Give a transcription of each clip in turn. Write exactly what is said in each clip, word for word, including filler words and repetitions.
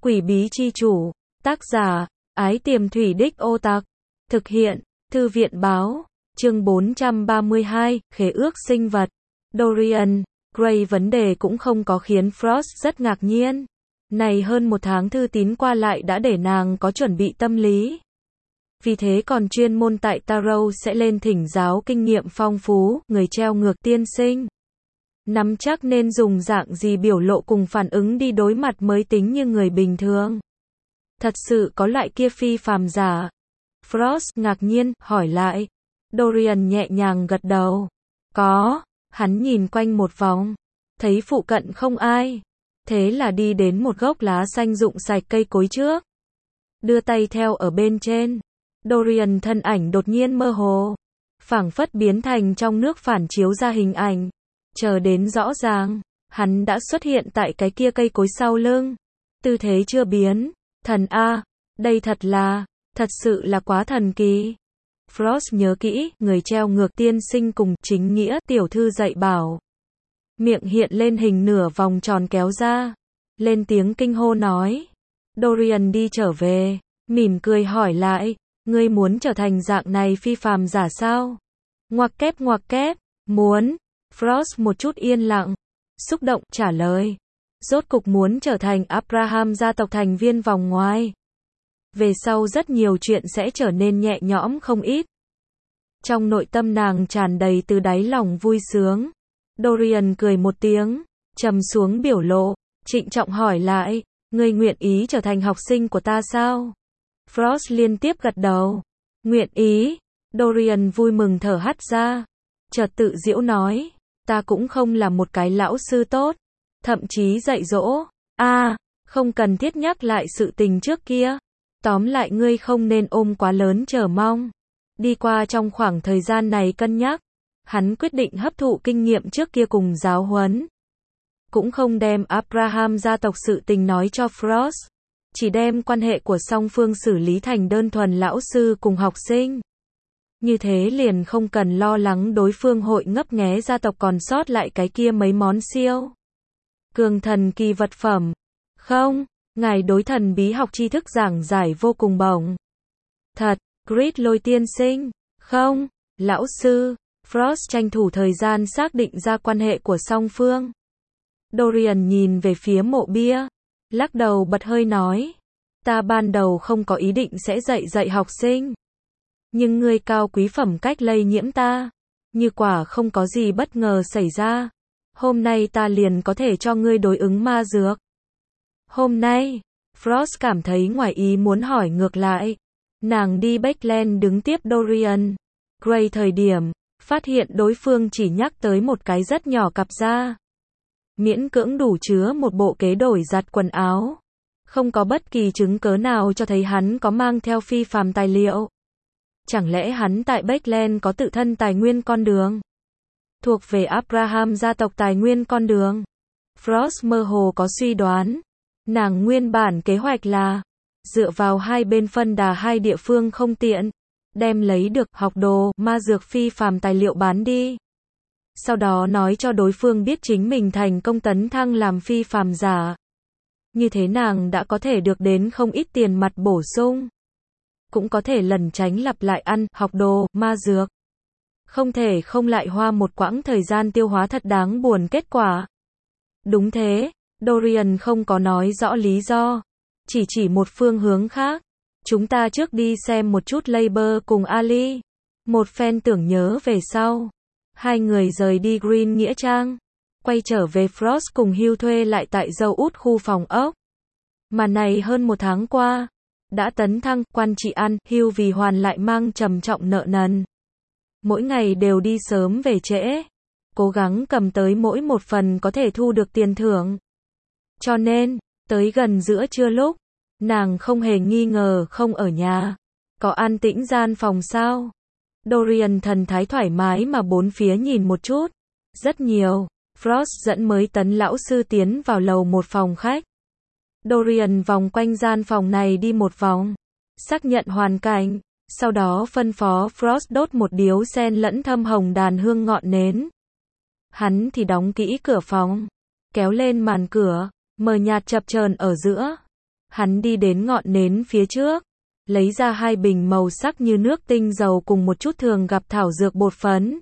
Quỷ bí chi chủ, tác giả, Ái Tiềm Thủy Đích Ô Tặc, thực hiện, Thư viện báo, chương bốn trăm ba mươi hai, khế ước sinh vật. Dorian Gray vấn đề cũng không có khiến Frost rất ngạc nhiên. Này hơn một tháng thư tín qua lại đã để nàng có chuẩn bị tâm lý. Vì thế còn chuyên môn tại Tarot sẽ lên thỉnh giáo kinh nghiệm phong phú, người treo ngược tiên sinh. Nắm chắc nên dùng dạng gì biểu lộ cùng phản ứng đi đối mặt mới tính như người bình thường. Thật sự có loại kia phi phàm giả? Frost ngạc nhiên, hỏi lại. Dorian nhẹ nhàng gật đầu. Có, hắn nhìn quanh một vòng. Thấy phụ cận không ai. Thế là đi đến một gốc lá xanh rụng sạch cây cối trước. Đưa tay theo ở bên trên. Dorian thân ảnh đột nhiên mơ hồ. Phảng phất biến thành trong nước phản chiếu ra hình ảnh. Chờ đến rõ ràng, hắn đã xuất hiện tại cái kia cây cối sau lưng. Tư thế chưa biến. Thần A, đây thật là, thật sự là quá thần kỳ. Frost nhớ kỹ, người treo ngược tiên sinh cùng chính nghĩa tiểu thư dạy bảo. Miệng hiện lên hình nửa vòng tròn kéo ra. Lên tiếng kinh hô nói. Dorian đi trở về, mỉm cười hỏi lại, ngươi muốn trở thành dạng này phi phàm giả sao? Ngoặc kép ngoặc kép, muốn. Frost một chút yên lặng, xúc động trả lời. Rốt cục muốn trở thành Abraham gia tộc thành viên vòng ngoài. Về sau rất nhiều chuyện sẽ trở nên nhẹ nhõm không ít. Trong nội tâm nàng tràn đầy từ đáy lòng vui sướng. Dorian cười một tiếng, trầm xuống biểu lộ, trịnh trọng hỏi lại, ngươi nguyện ý trở thành học sinh của ta sao? Frost liên tiếp gật đầu. Nguyện ý. Dorian vui mừng thở hắt ra. Chợt tự giễu nói, ta cũng không là một cái lão sư tốt. Thậm chí dạy dỗ. A, à, không cần thiết nhắc lại sự tình trước kia. Tóm lại ngươi không nên ôm quá lớn chờ mong. Đi qua trong khoảng thời gian này cân nhắc. Hắn quyết định hấp thụ kinh nghiệm trước kia cùng giáo huấn. Cũng không đem Abraham gia tộc sự tình nói cho Frost. Chỉ đem quan hệ của song phương xử lý thành đơn thuần lão sư cùng học sinh. Như thế liền không cần lo lắng đối phương hội ngấp nghé gia tộc còn sót lại cái kia mấy món siêu cường thần kỳ vật phẩm. Không, ngài đối thần bí học tri thức giảng giải vô cùng bổng. Thật, Grit Lôi tiên sinh. Không, lão sư. Frost tranh thủ thời gian xác định ra quan hệ của song phương. Dorian nhìn về phía mộ bia, lắc đầu bật hơi nói. Ta ban đầu không có ý định sẽ dạy dạy học sinh. Nhưng ngươi cao quý phẩm cách lây nhiễm ta. Như quả không có gì bất ngờ xảy ra. Hôm nay ta liền có thể cho ngươi đối ứng ma dược. Hôm nay, Frost cảm thấy ngoài ý muốn hỏi ngược lại. Nàng đi Backland đứng tiếp Dorian Gray thời điểm, phát hiện đối phương chỉ nhắc tới một cái rất nhỏ cặp da. Miễn cưỡng đủ chứa một bộ kế đổi giặt quần áo. Không có bất kỳ chứng cớ nào cho thấy hắn có mang theo phi phàm tài liệu. Chẳng lẽ hắn tại Backland có tự thân tài nguyên con đường? Thuộc về Abraham gia tộc tài nguyên con đường. Frost mơ hồ có suy đoán. Nàng nguyên bản kế hoạch là dựa vào hai bên phân đà hai địa phương không tiện, đem lấy được học đồ, ma dược phi phàm tài liệu bán đi. Sau đó nói cho đối phương biết chính mình thành công tấn thăng làm phi phàm giả. Như thế nàng đã có thể được đến không ít tiền mặt bổ sung. Cũng có thể lẩn tránh lặp lại ăn, học đồ, ma dược. Không thể không lại hoa một quãng thời gian tiêu hóa thật đáng buồn kết quả. Đúng thế, Dorian không có nói rõ lý do. Chỉ chỉ một phương hướng khác. Chúng ta trước đi xem một chút Labor cùng Ali. Một phen tưởng nhớ về sau. Hai người rời đi Green Nghĩa Trang. Quay trở về Frost cùng Hugh thuê lại tại dâu út khu phòng ốc. Mà này hơn một tháng qua. Đã tấn thăng, quan trị ăn, Hugh vì hoàn lại mang trầm trọng nợ nần. Mỗi ngày đều đi sớm về trễ. Cố gắng cầm tới mỗi một phần có thể thu được tiền thưởng. Cho nên, tới gần giữa trưa lúc, nàng không hề nghi ngờ không ở nhà. Có an tĩnh gian phòng sao? Dorian thần thái thoải mái mà bốn phía nhìn một chút. Rất nhiều. Frost dẫn mới tấn lão sư tiến vào lầu một phòng khách. Dorian vòng quanh gian phòng này đi một vòng. Xác nhận hoàn cảnh. Sau đó phân phó Frost đốt một điếu sen lẫn thâm hồng đàn hương ngọn nến. Hắn thì đóng kỹ cửa phòng. Kéo lên màn cửa. Mờ nhạt chập chờn ở giữa. Hắn đi đến ngọn nến phía trước, lấy ra hai bình màu sắc như nước tinh dầu cùng một chút thường gặp thảo dược bột phấn.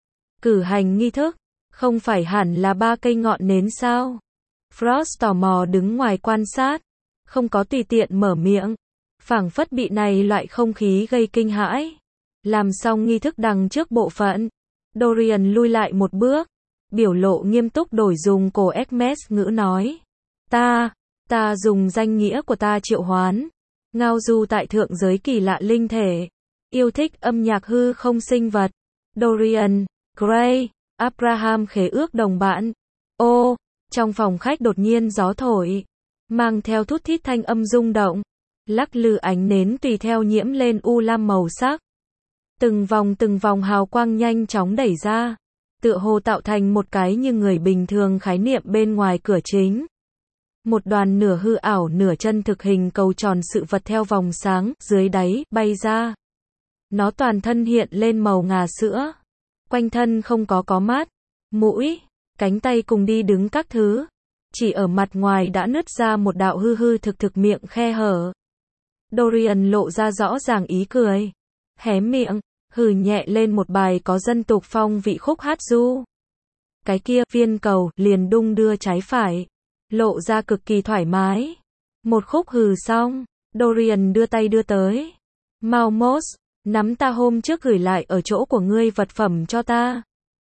Cử hành nghi thức, không phải hẳn là ba cây ngọn nến sao? Frost tò mò đứng ngoài quan sát, không có tùy tiện mở miệng, phảng phất bị này loại không khí gây kinh hãi. Làm xong nghi thức đằng trước bộ phận, Dorian lui lại một bước, biểu lộ nghiêm túc đổi dùng cổ Hermes ngữ nói. Ta, ta dùng danh nghĩa của ta triệu hoán, ngao du tại thượng giới kỳ lạ linh thể, yêu thích âm nhạc hư không sinh vật. Dorian, Gray, Abraham khế ước đồng bạn. Ô, trong phòng khách đột nhiên gió thổi, mang theo thút thít thanh âm rung động, lắc lư ánh nến tùy theo nhiễm lên u lam màu sắc. Từng vòng từng vòng hào quang nhanh chóng đẩy ra, tựa hồ tạo thành một cái như người bình thường khái niệm bên ngoài cửa chính. Một đoàn nửa hư ảo nửa chân thực hình cầu tròn sự vật theo vòng sáng dưới đáy bay ra. Nó toàn thân hiện lên màu ngà sữa, quanh thân không có có mắt, mũi, cánh tay cùng đi đứng các thứ, chỉ ở mặt ngoài đã nứt ra một đạo hư hư thực thực miệng khe hở. Dorian lộ ra rõ ràng ý cười, hé miệng, hừ nhẹ lên một bài có dân tục phong vị khúc hát du. Cái kia viên cầu liền đung đưa trái phải, lộ ra cực kỳ thoải mái. Một khúc hừ xong, Dorian đưa tay đưa tới. Malmos, nắm ta hôm trước gửi lại ở chỗ của ngươi vật phẩm cho ta.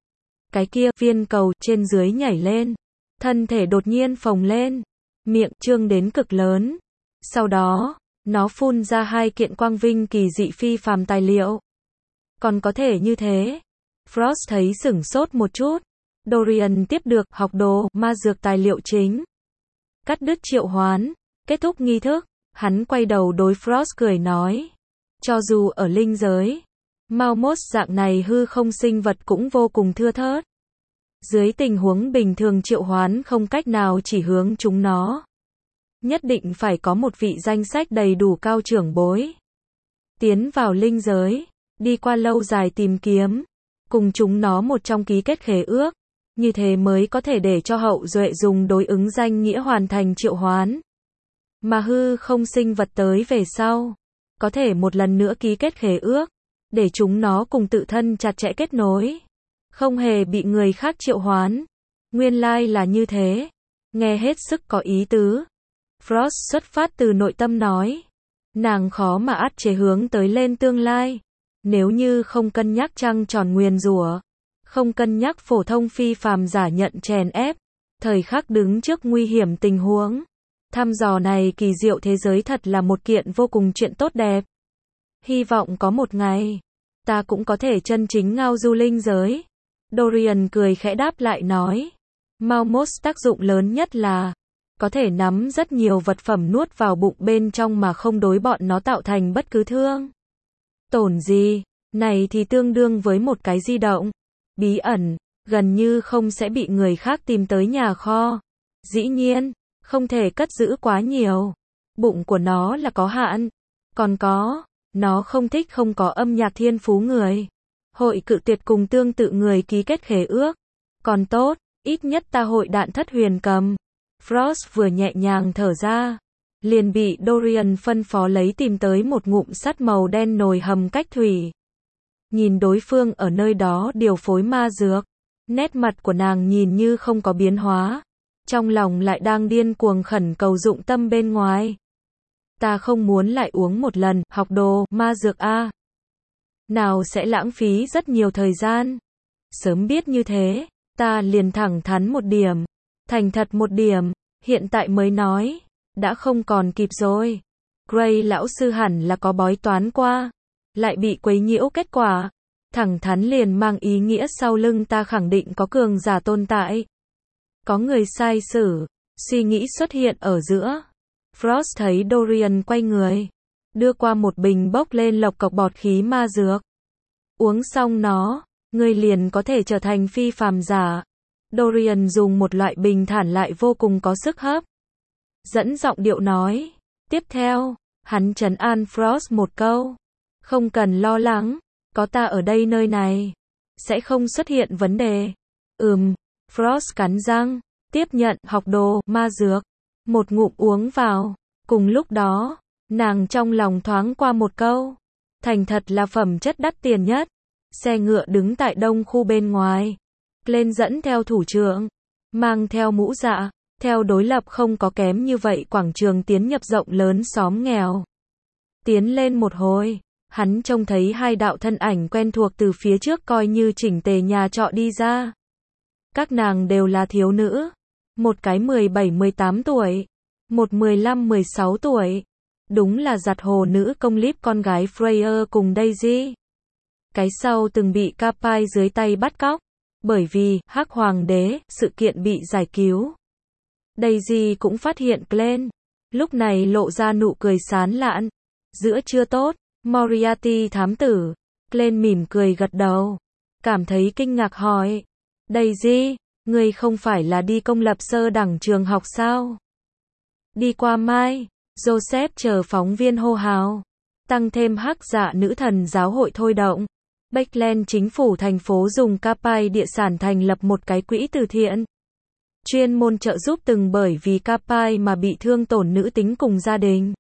Cái kia viên cầu trên dưới nhảy lên, thân thể đột nhiên phồng lên, miệng trương đến cực lớn. Sau đó, nó phun ra hai kiện quang vinh kỳ dị phi phàm tài liệu. Còn có thể như thế? Frost thấy sửng sốt một chút. Dorian tiếp được học đồ ma dược tài liệu chính. Cắt đứt triệu hoán, kết thúc nghi thức, hắn quay đầu đối Frost cười nói. Cho dù ở linh giới, Malmos dạng này hư không sinh vật cũng vô cùng thưa thớt. Dưới tình huống bình thường triệu hoán không cách nào chỉ hướng chúng nó. Nhất định phải có một vị danh sách đầy đủ cao trưởng bối. Tiến vào linh giới, đi qua lâu dài tìm kiếm, cùng chúng nó một trong ký kết khế ước, như thế mới có thể để cho hậu duệ dùng đối ứng danh nghĩa hoàn thành triệu hoán. Mà hư không sinh vật tới về sau, có thể một lần nữa ký kết khế ước, để chúng nó cùng tự thân chặt chẽ kết nối, không hề bị người khác triệu hoán. Nguyên lai là như thế, nghe hết sức có ý tứ. Frost xuất phát từ nội tâm nói, nàng khó mà át chế hướng tới lên tương lai. Nếu như không cân nhắc trăng tròn nguyền rủa, không cân nhắc phổ thông phi phàm giả nhận chèn ép, thời khắc đứng trước nguy hiểm tình huống, thăm dò này kỳ diệu thế giới thật là một kiện vô cùng chuyện tốt đẹp. Hy vọng có một ngày, ta cũng có thể chân chính ngao du linh giới. Dorian cười khẽ đáp lại nói, Malmos tác dụng lớn nhất là có thể nắm rất nhiều vật phẩm nuốt vào bụng bên trong mà không đối bọn nó tạo thành bất cứ thương tổn gì. Này thì tương đương với một cái di động bí ẩn, gần như không sẽ bị người khác tìm tới nhà kho. Dĩ nhiên, không thể cất giữ quá nhiều. Bụng của nó là có hạn. Còn có, nó không thích không có âm nhạc thiên phú người. Hội cự tuyệt cùng tương tự người ký kết khế ước. Còn tốt, ít nhất ta hội đạn thất huyền cầm. Frost vừa nhẹ nhàng thở ra, liền bị Dorian phân phó lấy tìm tới một ngụm sắt màu đen nồi hầm cách thủy. Nhìn đối phương ở nơi đó điều phối ma dược, nét mặt của nàng nhìn như không có biến hóa, trong lòng lại đang điên cuồng khẩn cầu dụng tâm bên ngoài. Ta không muốn lại uống một lần, học đồ, ma dược a. Nào sẽ lãng phí rất nhiều thời gian. Sớm biết như thế, ta liền thẳng thắn một điểm, thành thật một điểm, hiện tại mới nói, đã không còn kịp rồi. Gray lão sư hẳn là có bói toán qua, lại bị quấy nhiễu kết quả. Thẳng thắn liền mang ý nghĩa sau lưng ta khẳng định có cường giả tồn tại. Có người sai sử, suy nghĩ xuất hiện ở giữa. Frost thấy Dorian quay người, đưa qua một bình bốc lên lộc cộc bọt khí ma dược. Uống xong nó, ngươi liền có thể trở thành phi phàm giả. Dorian dùng một loại bình thản lại vô cùng có sức hấp dẫn giọng điệu nói. Tiếp theo, hắn trấn an Frost một câu. Không cần lo lắng, có ta ở đây nơi này, sẽ không xuất hiện vấn đề. Ừm, Frost cắn răng, tiếp nhận học đồ, ma dược. Một ngụm uống vào, Cùng lúc đó, nàng trong lòng thoáng qua một câu. Thành thật là phẩm chất đắt tiền nhất. Xe ngựa đứng tại đông khu bên ngoài. Lên dẫn theo thủ trưởng. Mang theo mũ dạ. Theo đối lập không có kém như vậy quảng trường tiến nhập rộng lớn xóm nghèo. Tiến lên một hồi. Hắn trông thấy hai đạo thân ảnh quen thuộc từ phía trước coi như chỉnh tề nhà trọ đi ra. Các nàng đều là thiếu nữ. Một cái mười bảy mười tám tuổi. Một mười lăm mười sáu tuổi. Đúng là giặt hồ nữ công líp con gái Freya cùng Daisy. Cái sau từng bị Capai dưới tay bắt cóc. Bởi vì, Hắc Hoàng đế, sự kiện bị giải cứu. Daisy cũng phát hiện Glenn. Lúc này lộ ra nụ cười sán lạn. Giữa trưa tốt, Moriarty thám tử. Glenn mỉm cười gật đầu. Cảm thấy kinh ngạc hỏi. Daisy, ngươi không phải là đi công lập sơ đẳng trường học sao? Đi qua mai, Joseph chờ phóng viên hô hào. Tăng thêm hắc dạ nữ thần giáo hội thôi động. Backland chính phủ thành phố dùng Capai địa sản thành lập một cái quỹ từ thiện. Chuyên môn trợ giúp từng bởi vì Capai mà bị thương tổn nữ tính cùng gia đình.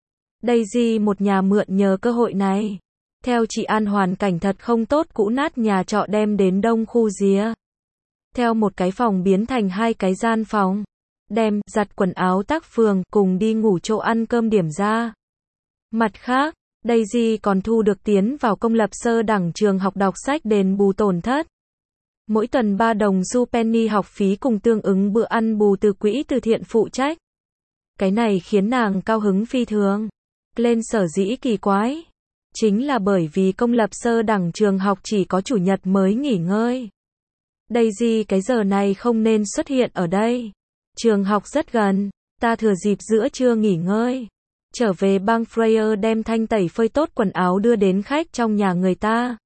Daisy một nhà mượn nhờ cơ hội này. Theo chị An hoàn cảnh thật không tốt cũ nát nhà trọ đem đến đông khu rìa. Theo một cái phòng biến thành hai cái gian phòng. Đem, giặt quần áo tác phường, cùng đi ngủ chỗ ăn cơm điểm ra. Mặt khác, Daisy còn thu được tiến vào công lập sơ đẳng trường học đọc sách đền bù tổn thất. Mỗi tuần ba đồng xu penny học phí cùng tương ứng bữa ăn bù từ quỹ từ thiện phụ trách. Cái này khiến nàng cao hứng phi thường. Lên sở dĩ kỳ quái. Chính là bởi vì công lập sơ đẳng trường học chỉ có chủ nhật mới nghỉ ngơi. Daisy cái giờ này không nên xuất hiện ở đây. Trường học rất gần, ta thừa dịp giữa trưa nghỉ ngơi. Trở về bang Freya đem thanh tẩy phơi tốt quần áo đưa đến khách trong nhà người ta.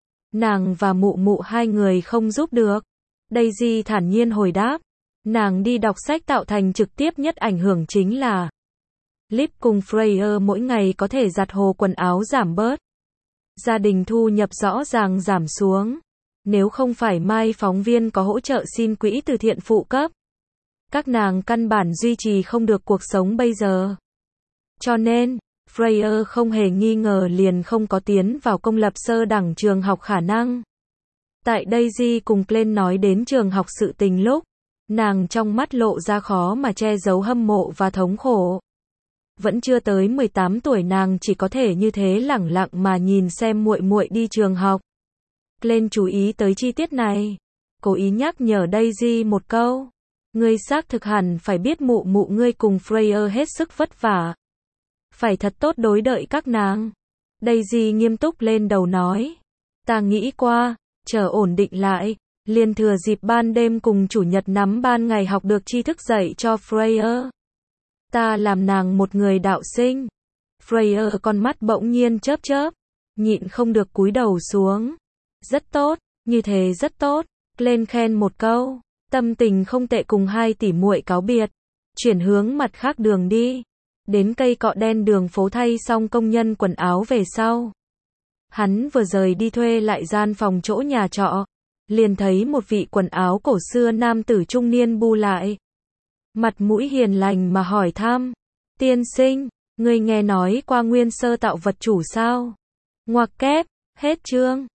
Nàng và mụ mụ hai người không giúp được. Daisy thản nhiên hồi đáp. Nàng đi đọc sách tạo thành trực tiếp nhất ảnh hưởng chính là Lip cùng Freya mỗi ngày có thể giặt hồ quần áo giảm bớt. Gia đình thu nhập rõ ràng giảm xuống. Nếu không phải mai phóng viên có hỗ trợ xin quỹ từ thiện phụ cấp. Các nàng căn bản duy trì không được cuộc sống bây giờ. Cho nên, Freya không hề nghi ngờ liền không có tiến vào công lập sơ đẳng trường học khả năng. Tại Daisy cùng Glenn nói đến trường học sự tình lúc, nàng trong mắt lộ ra khó mà che giấu hâm mộ và thống khổ. Vẫn chưa tới mười tám tuổi nàng chỉ có thể như thế lẳng lặng mà nhìn xem muội muội đi trường học. Glenn chú ý tới chi tiết này, cố ý nhắc nhở Daisy một câu. Ngươi xác thực hẳn phải biết mụ mụ ngươi cùng Freya hết sức vất vả. Phải thật tốt đối đợi các nàng. Daisy nghiêm túc lên đầu nói. Ta nghĩ qua, chờ ổn định lại, liền thừa dịp ban đêm cùng chủ nhật nắm ban ngày học được tri thức dạy cho Freya. Ta làm nàng một người đạo sinh. Freya con mắt bỗng nhiên chớp chớp, nhịn không được cúi đầu xuống. Rất tốt, như thế rất tốt. Lên khen một câu. Tâm tình không tệ cùng hai tỷ muội cáo biệt. Chuyển hướng mặt khác đường đi. Đến cây cọ đen đường phố thay xong công nhân quần áo về sau. Hắn vừa rời đi thuê lại gian phòng chỗ nhà trọ. Liền thấy một vị quần áo cổ xưa nam tử trung niên bu lại. Mặt mũi hiền lành mà hỏi thăm. Tiên sinh, ngươi nghe nói qua nguyên sơ tạo vật chủ sao? Ngoặc kép, hết chương.